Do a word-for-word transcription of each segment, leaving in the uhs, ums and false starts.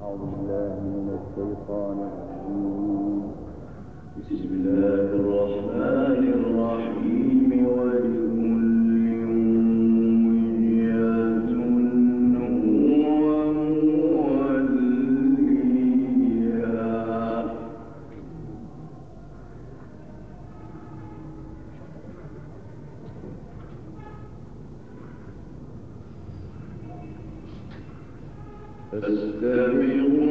أعوذ بالله من الشيطان الرجيم. بسم الله الرحمن الرحيم. ولكل وجهة هو موليها. فاستبقوا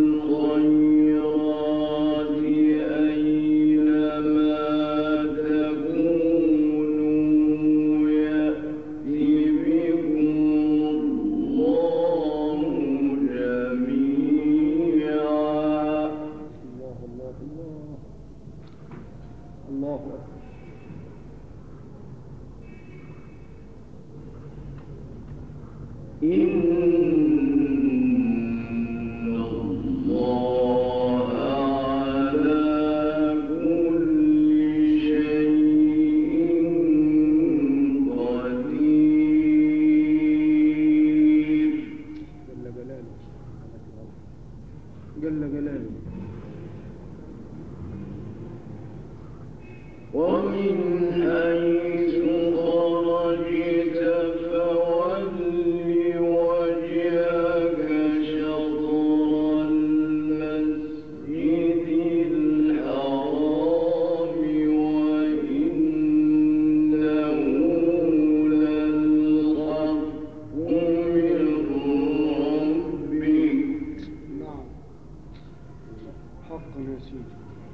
الخيرات أينما تكونوا يأت بكم الله جميعا. الله الله الله الله أكبر. إن ومن حيث خرجت فول وجهك شطر المسجد الحرام وإنه للحق من ربك. نعم حقا يا سيدي.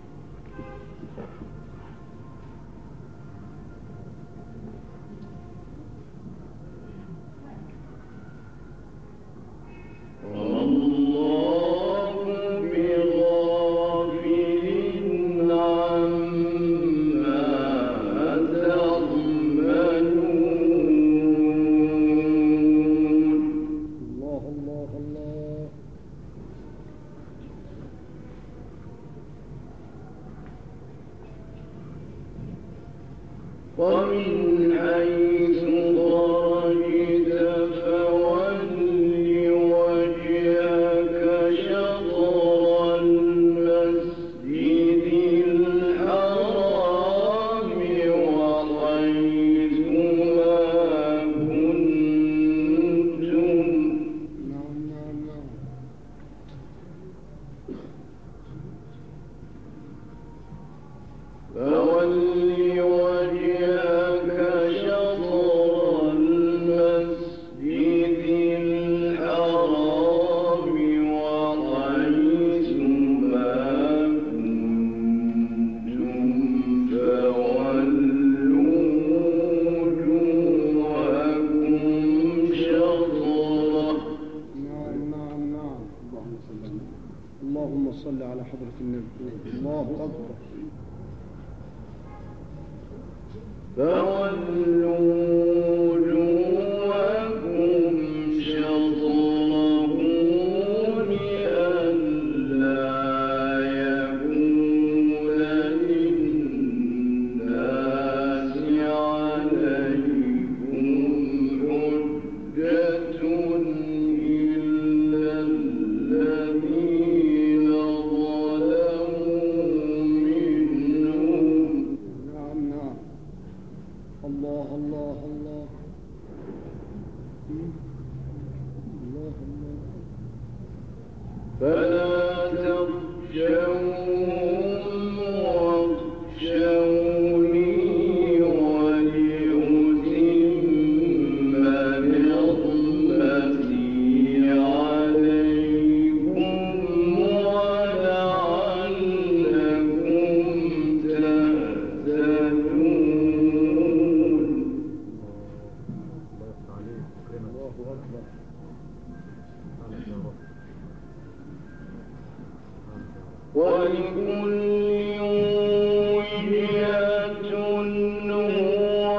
ومن حيث خرجت فول وجهك شطر المسجد الحرام وحيث ما كنتم. نعم نعم نعم. فول وجهك شطر المسجد الحرام وحيث ما كنتم فولوا وجوهكم شطره. نعم نعم نعم. اللهم صل على اللهم صل على حضرة النبي. الله أكبر. فولوا وجوهكم شطره لئلا يكون للناس عليكم حجة إلا الذين ظلموا منهم. نعم نعم. الله الله الله الله الله. فلا تخشوهم واخشوني ولأتم نعمتي عليكم ولعلكم تهتدون. الله أكبر. ولكل وجهة هو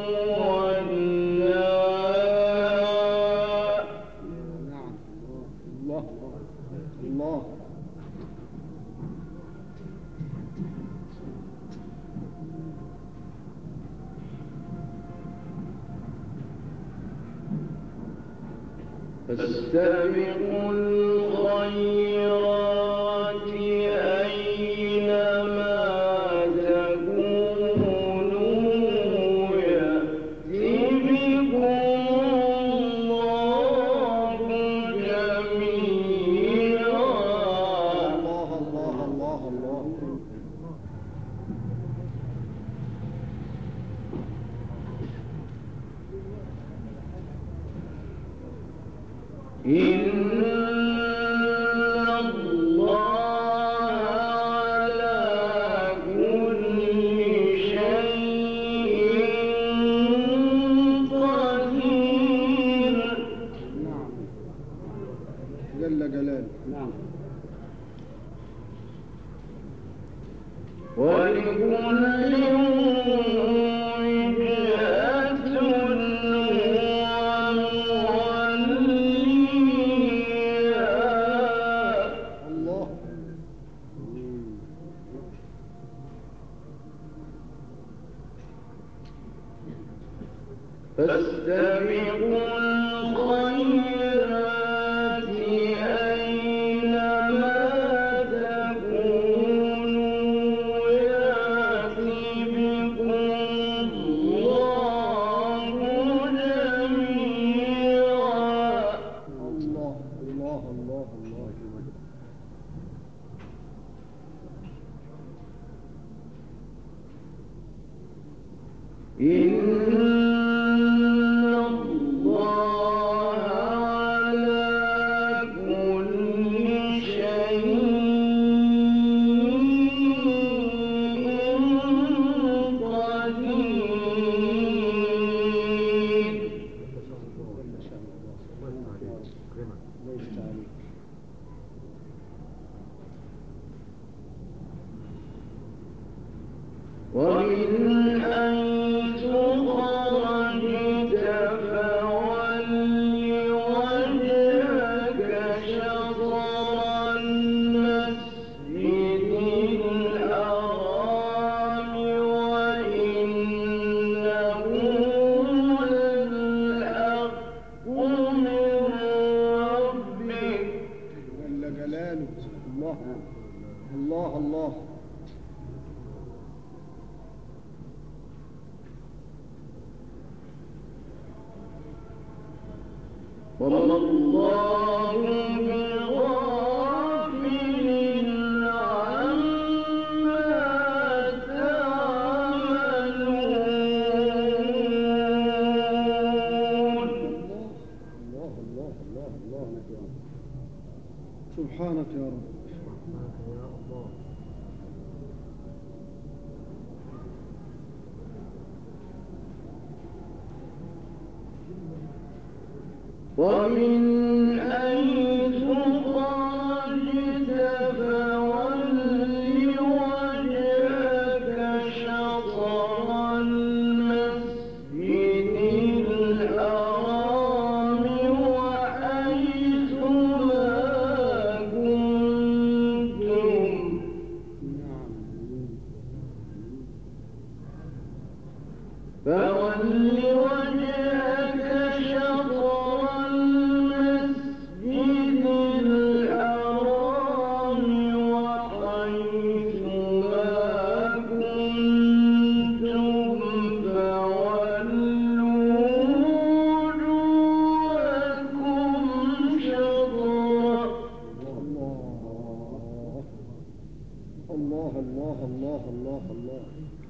موليها. نعم الله الله. فاستبقوا الخيرات جلاله. نعم. ولكل وجهة موليها. الله. فاستبقوا الخيرات أينما تكونوا يأت بكم الله جميعا. الله الله الله الله. إن الله على كل شيء قدير. ليس عليك. ومن حيث خرجت فول وجهك شطر المسجد الحرام وإنه للحق من ربك. جل جلاله. الله الله الله. وما الله بغافل عما تعملون. الله الله الله الله. سبحانك يا رب. ومن حيث خرجت فول وجهك شطر المسجد الحرام وحيث ما كنتم فول وجهك شطر المسجد الحرام وحيث ما كنتم فولوا وجوهكم شطره. الله الله الله الله الله.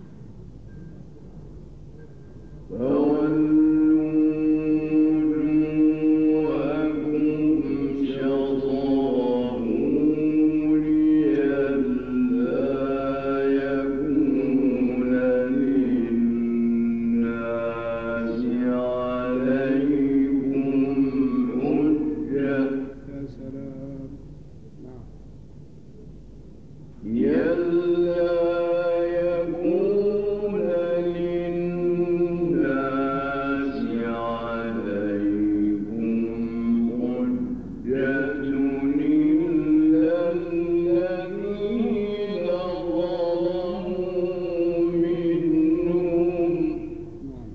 فولوا وجوهكم شطره لئلا يكون للناس عليكم حجة. يا سلام. نعم. لئلا يكون للناس عليكم حجة إلا الذين ظلموا منهم. نعم.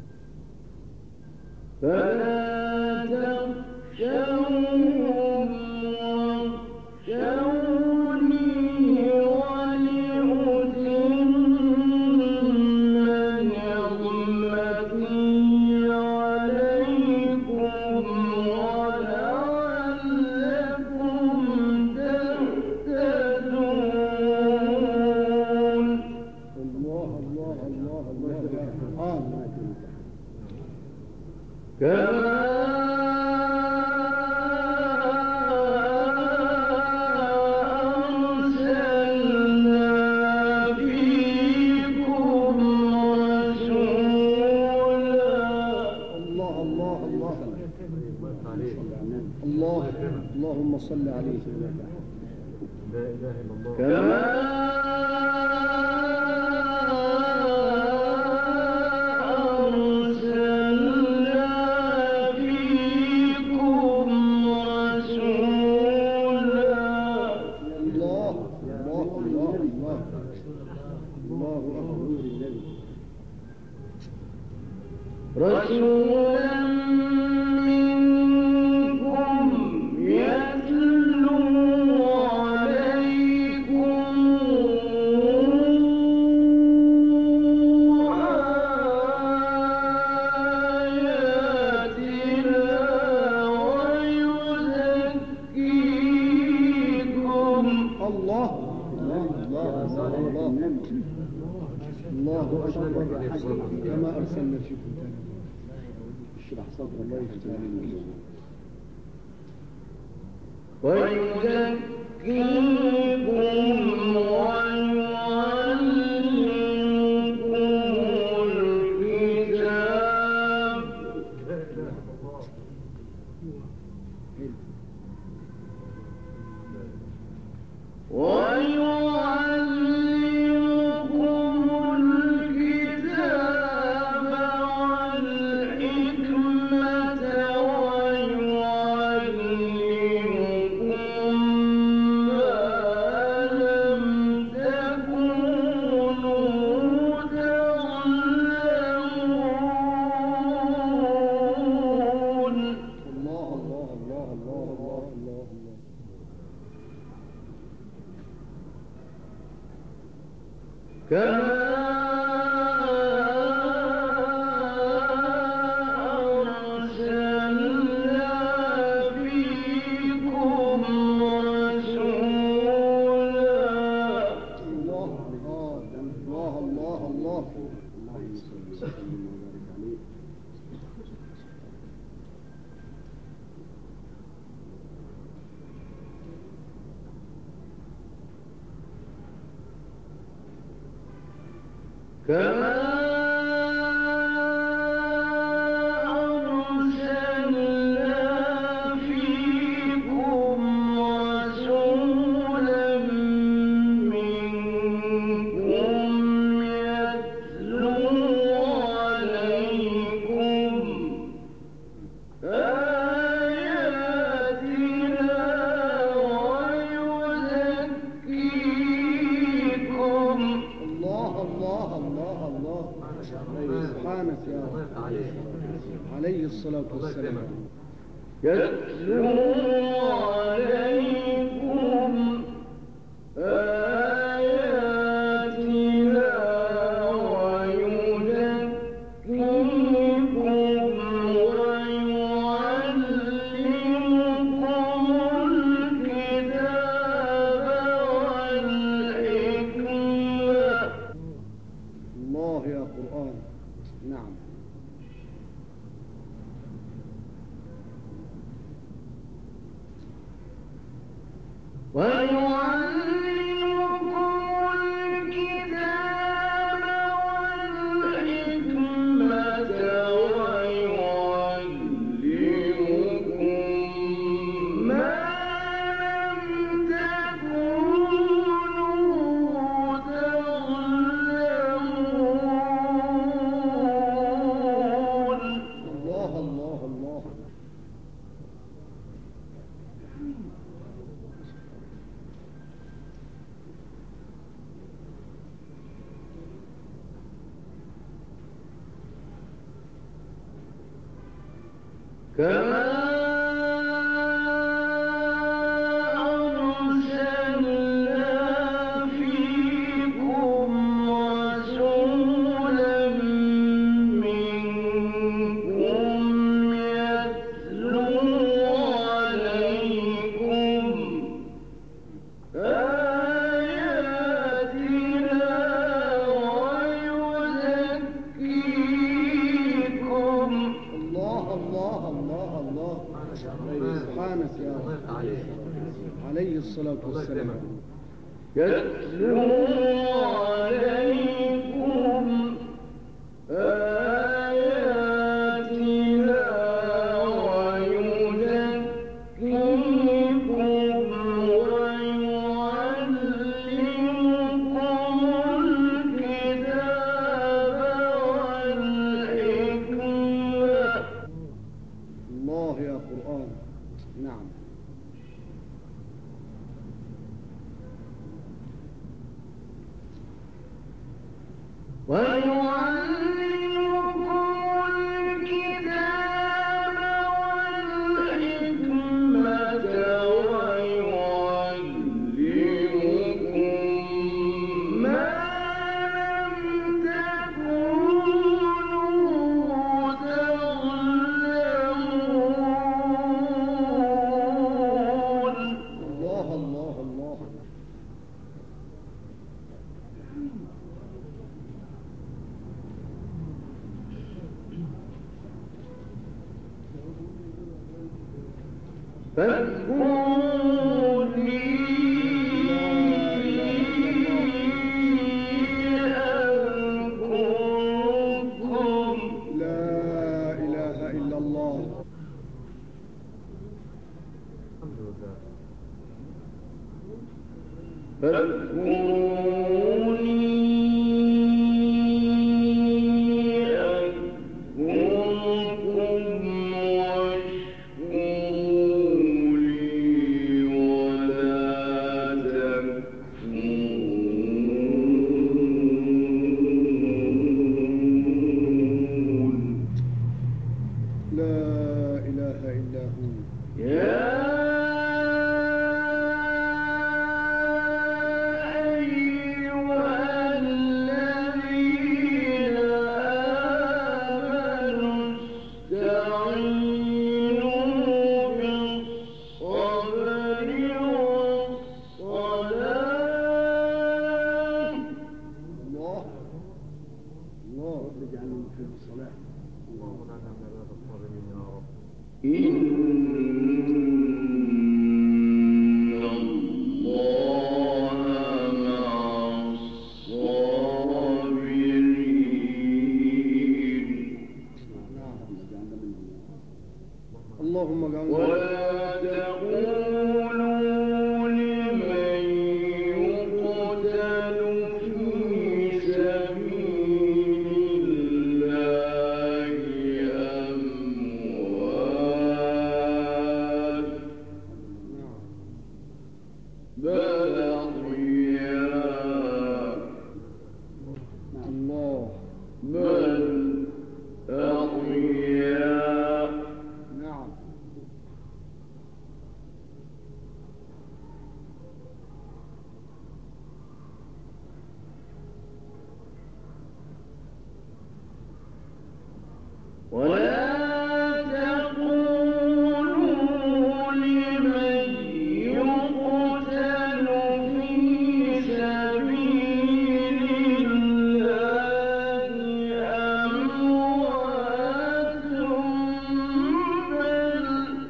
فلا تخشوهم الله اللهم صل عليه. لا إله إلا الله. كما أرسلنا فيكم رسولا. الله الله الله الله الله أكبر. رسولا منكم يتلو عليكم آياتنا ويزكيكم. الله الله الله الله الله أكبر. كما أرسلنا فيكم. اشرح صدر الله يفتح عليك. ويزكيكم ويعلمكم الكتاب. ويعلمكم الكتاب والحكمة ويعلمكم ما لم تكونوا تعلمون. الله الله الله الله الله الله الله. كما أرسلنا فيكم رسولا. الله الله الله الله الله. كما أرسلنا فيكم رسولا منكم يتلو عليكم آياتنا ويزكيكم. الله الله الله الله. سبحانك يا رب. عليه الصلاة والسلام. يتلو عليكم آياتنا ويزكيكم ويعلمكم الكتاب والحكمة. الله يا قرآن. نعم. ويعلمكم الكتاب والحكمة ويعلمكم ما لم تكونوا تعلمون. الله الله الله. كما أرسلنا فيكم رسولا منكم يتلو عليكم آياتنا ويزكيكم. الله الله الله الله. سبحانك يا رب. عليه الصلاة والسلام. يتلو عليكم آياتنا الله يا قرآن. نعم. ويعلمكم الكتاب والحكمة ويعلمكم ما لم تكونوا تعلمون. الله الله الله. فاذكروني أذكركم. لا إله إلا الله. الحمد لله. فاذكروني أذكركم واشكروا لي ولا تكفرون. لا إله إلا هو. يا أيها الذين آمنوا استعينوا بالصبر والصلاة. الله الله. رب اجعلنا في الصلاة. اللهم اجعلنا من عباد الصالحين يا رب. إن الله مع الصابرين. اللهم اجعلنا. ولا تقولوا لمن يقتل في سبيل الله أموات، بل أحياء، الله. بل أحياء. نعم. ولا تقولوا لمن يقتل في سبيل الله أموات، بل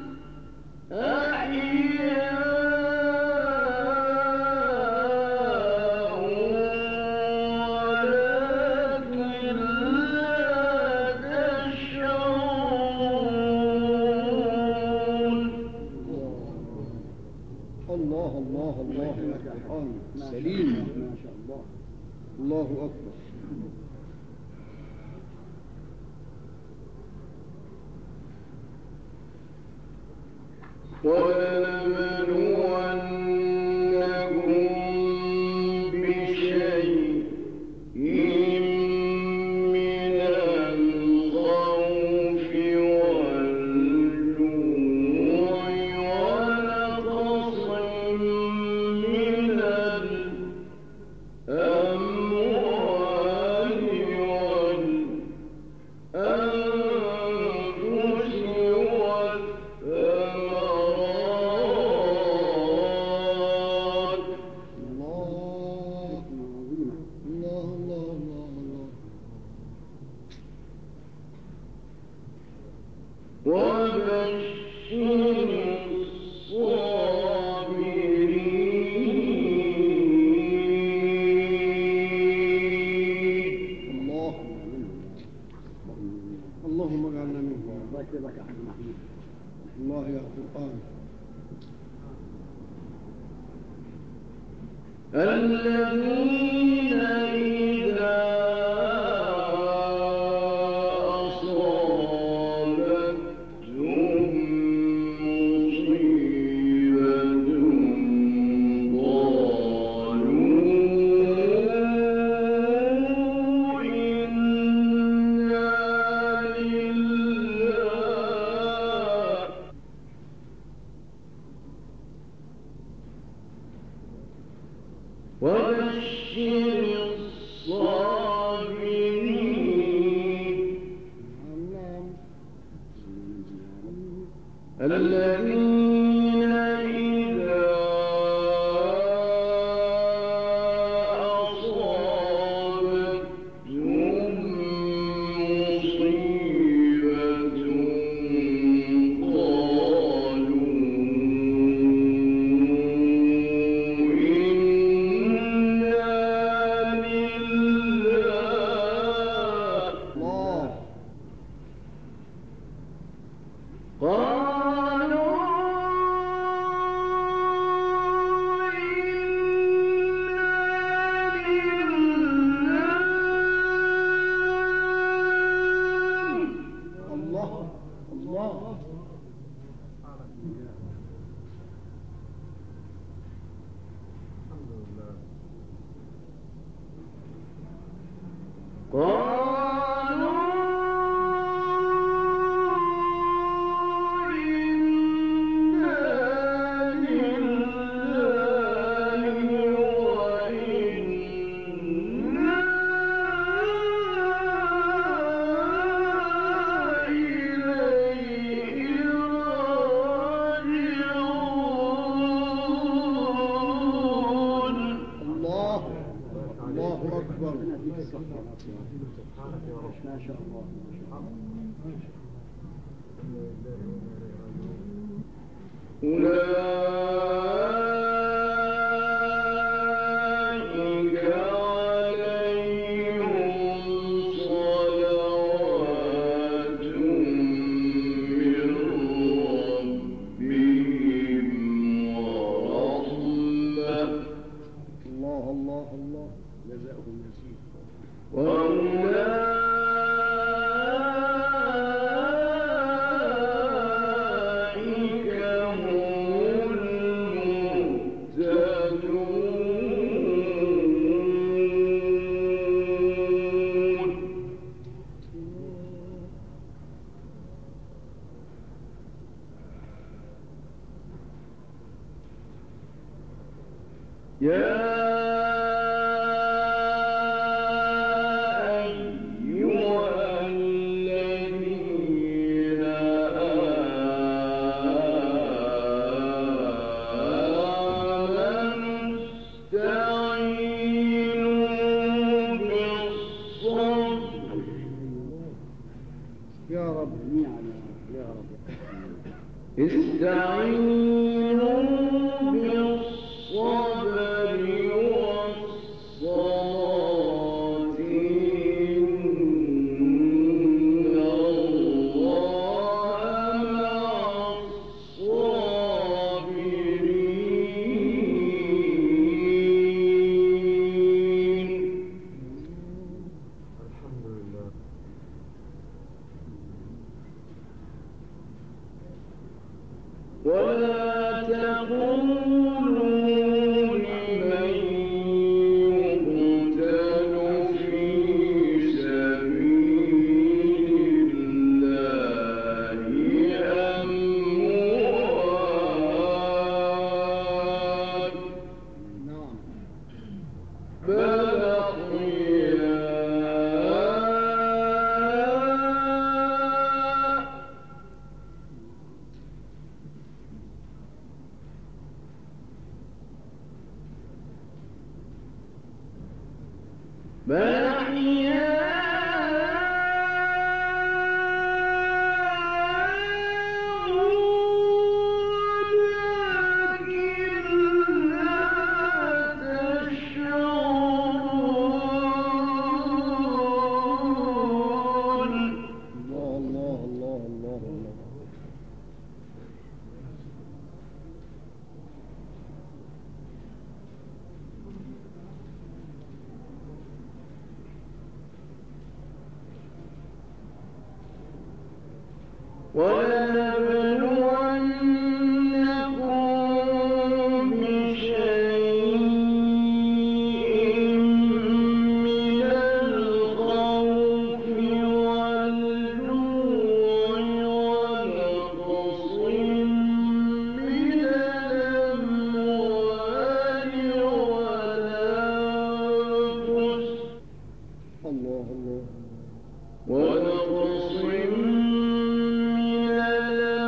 أحياء ولكن لا تشعرون. الله الله الله يا قرآن سليم. ما شاء الله. الله أكبر. ولنبلونكم بشيء من الخوف والجوع ونقص من الأموال والأنفس والثمرات. الله الله الله الله الله. وبشر الصابرين. الله. اللهم اجعلنا منهم. الله يا قرآن. الذين إذا أصابتهم الذين إذا أصابتهم مصيبة قالوا إنا لله الله قالوا الله الله الحمد لله. قالوا إنا لله وإنا إليه راجعون الله الله أكبر سبحانك يا رب. ما شاء الله ما شاء الله. أولئك عليهم صلوات من ربهم ورحمة الله الله الله جزاؤهم يزيد وأولئك هم المهتدون يا أيها الذين آمنوا استعينوا بالصبر يا رب جميعا يا رب استعينوا بالصبر والصلاة إن الله مع الصابرين الحمد لله. ولا تقولوا لمن يقتل في سبيل الله أموات نعم بل أحياء بل أحياء ولكن لا تشعرون الله الله الله الله الله ولنبلونكم بشيء من الخوف والجوع ونقص من الأموال والأنفس الله الله ونقص من الأموال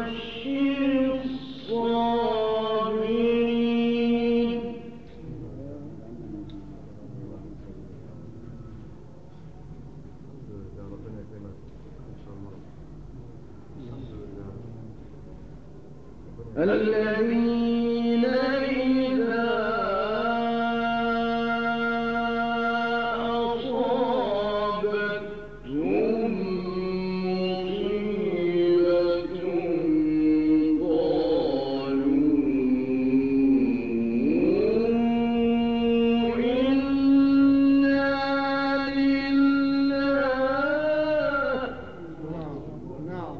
الذين إذا أصابتهم مصيبة قالوا إنا لله نعم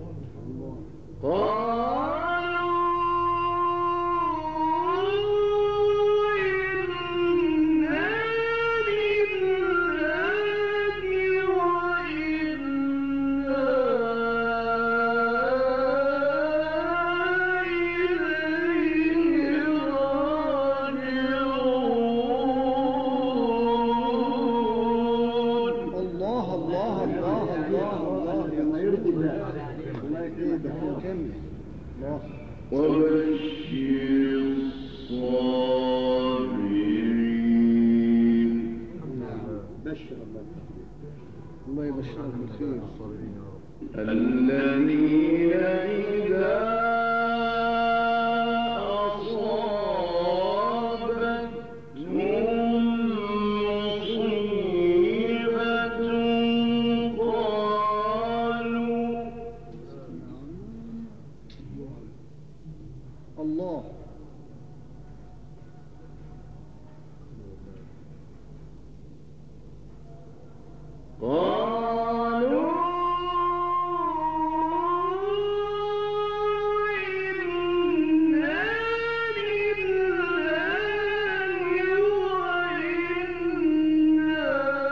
الله الله الله الله الله يا ما يرضي الله الله يكرمك كمل الله وبشر الصابرين بشر الله الله يبشرك بالخير الذين إذا أصابتهم مصيبة قالوا الله قالوا إنا لله وإنا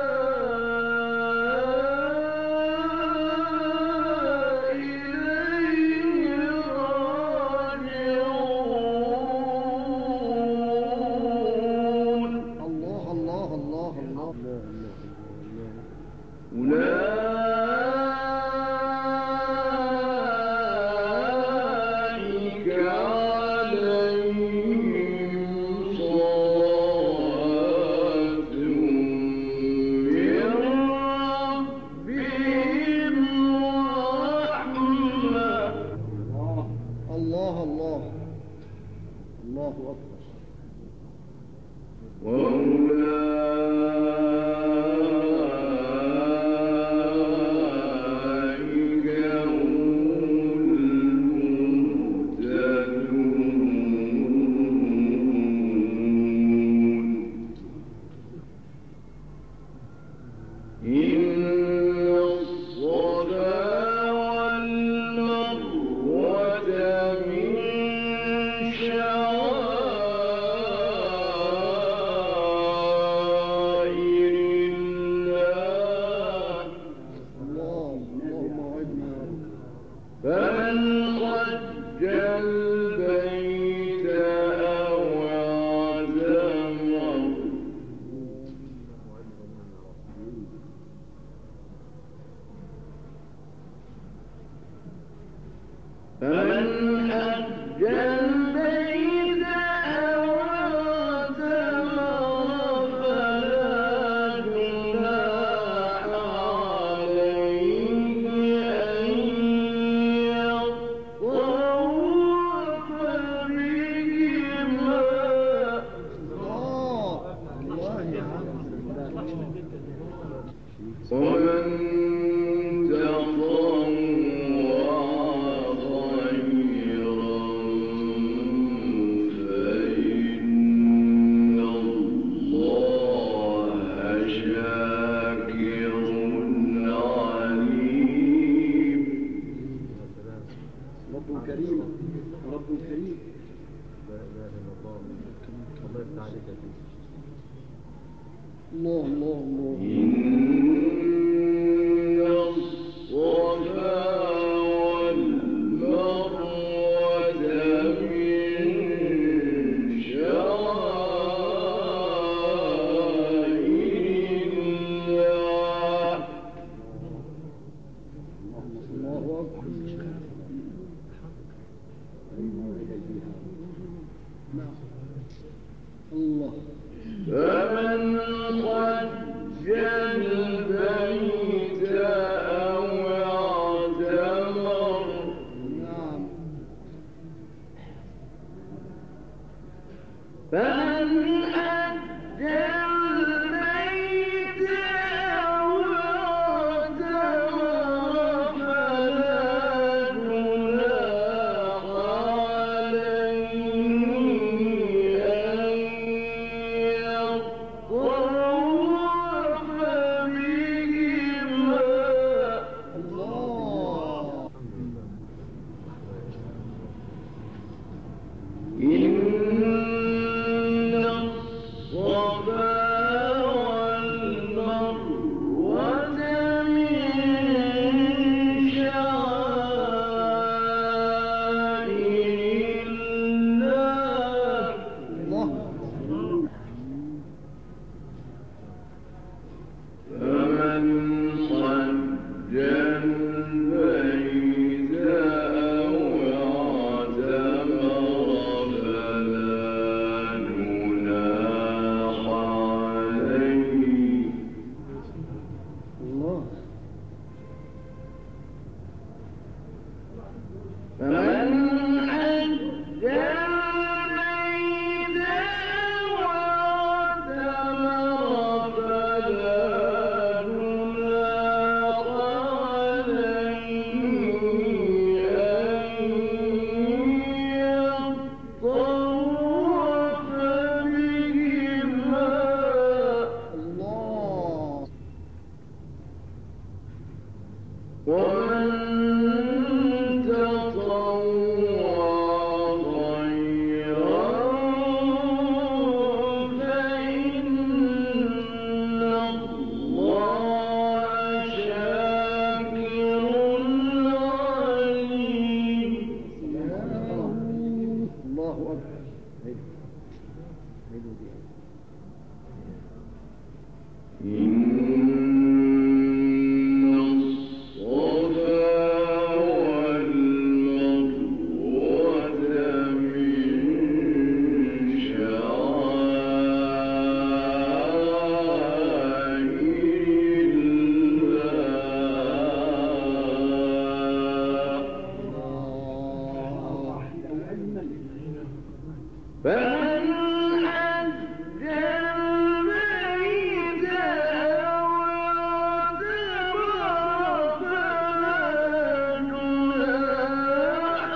إليه راجعون الله الله الله الله أولئك عليهم صلوات من ربهم ورحمة الله الله الله أكبر وأولئك هم المهتدون إن الصفا والمروة من شعائر الله الله اللهم وعدنا يا رب فمن حج البيت أو اعتمر فمن حج البيت أو اعتمر فلا جناح عليه أن يطوف بهما الله الله يا عم ومن تطوع خيرا فإن الله شاكر عليم رب كريم رب كريم لا اله الا الله الله يفتح عليك يا سيدي الله الله الله إن الصفا والمروة من شعائر الله الله أكبر نعم الله فمن حج البيت أو اعتمر نعم فمن حج البيت أو اعتمر فلا جناح عليه أن يطوف بهما الله إن الصفا والمروة من شعائر الله الله فمن حج البيت أو اعتمر فلا جناح عليه الله فمن حج البيت أو اعتمر فلا جناح عليه أن يطوف بهما الله ومن تطوع خيرا فإن الله شاكر عليم الله أكبر عيدوا بها إن الصفا والمروة من شعائر الله فمن حج البيت أو اعتمر فلا جناح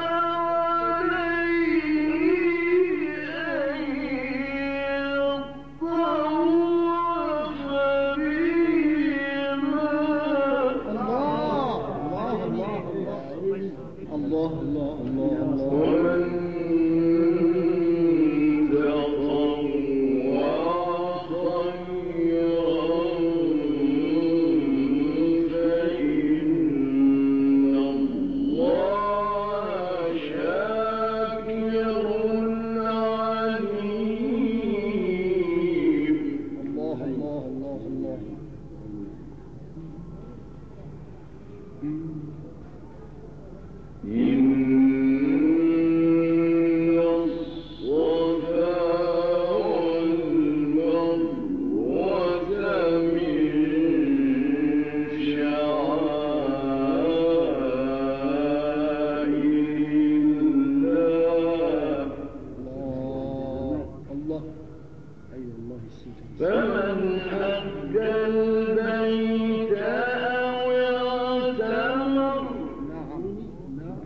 عليه أن يطوف بهما الله الله الله الله الله الله الله ومن تطوع خيرا فإن الله شاكر عليم الله الله الله الله إن الصفا والمروة من شعائر الله الله الله أيوة الله السجن فمن حج البيت أو اعتمر نعم نعم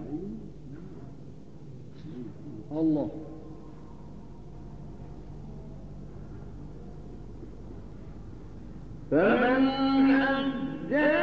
الله فمن حج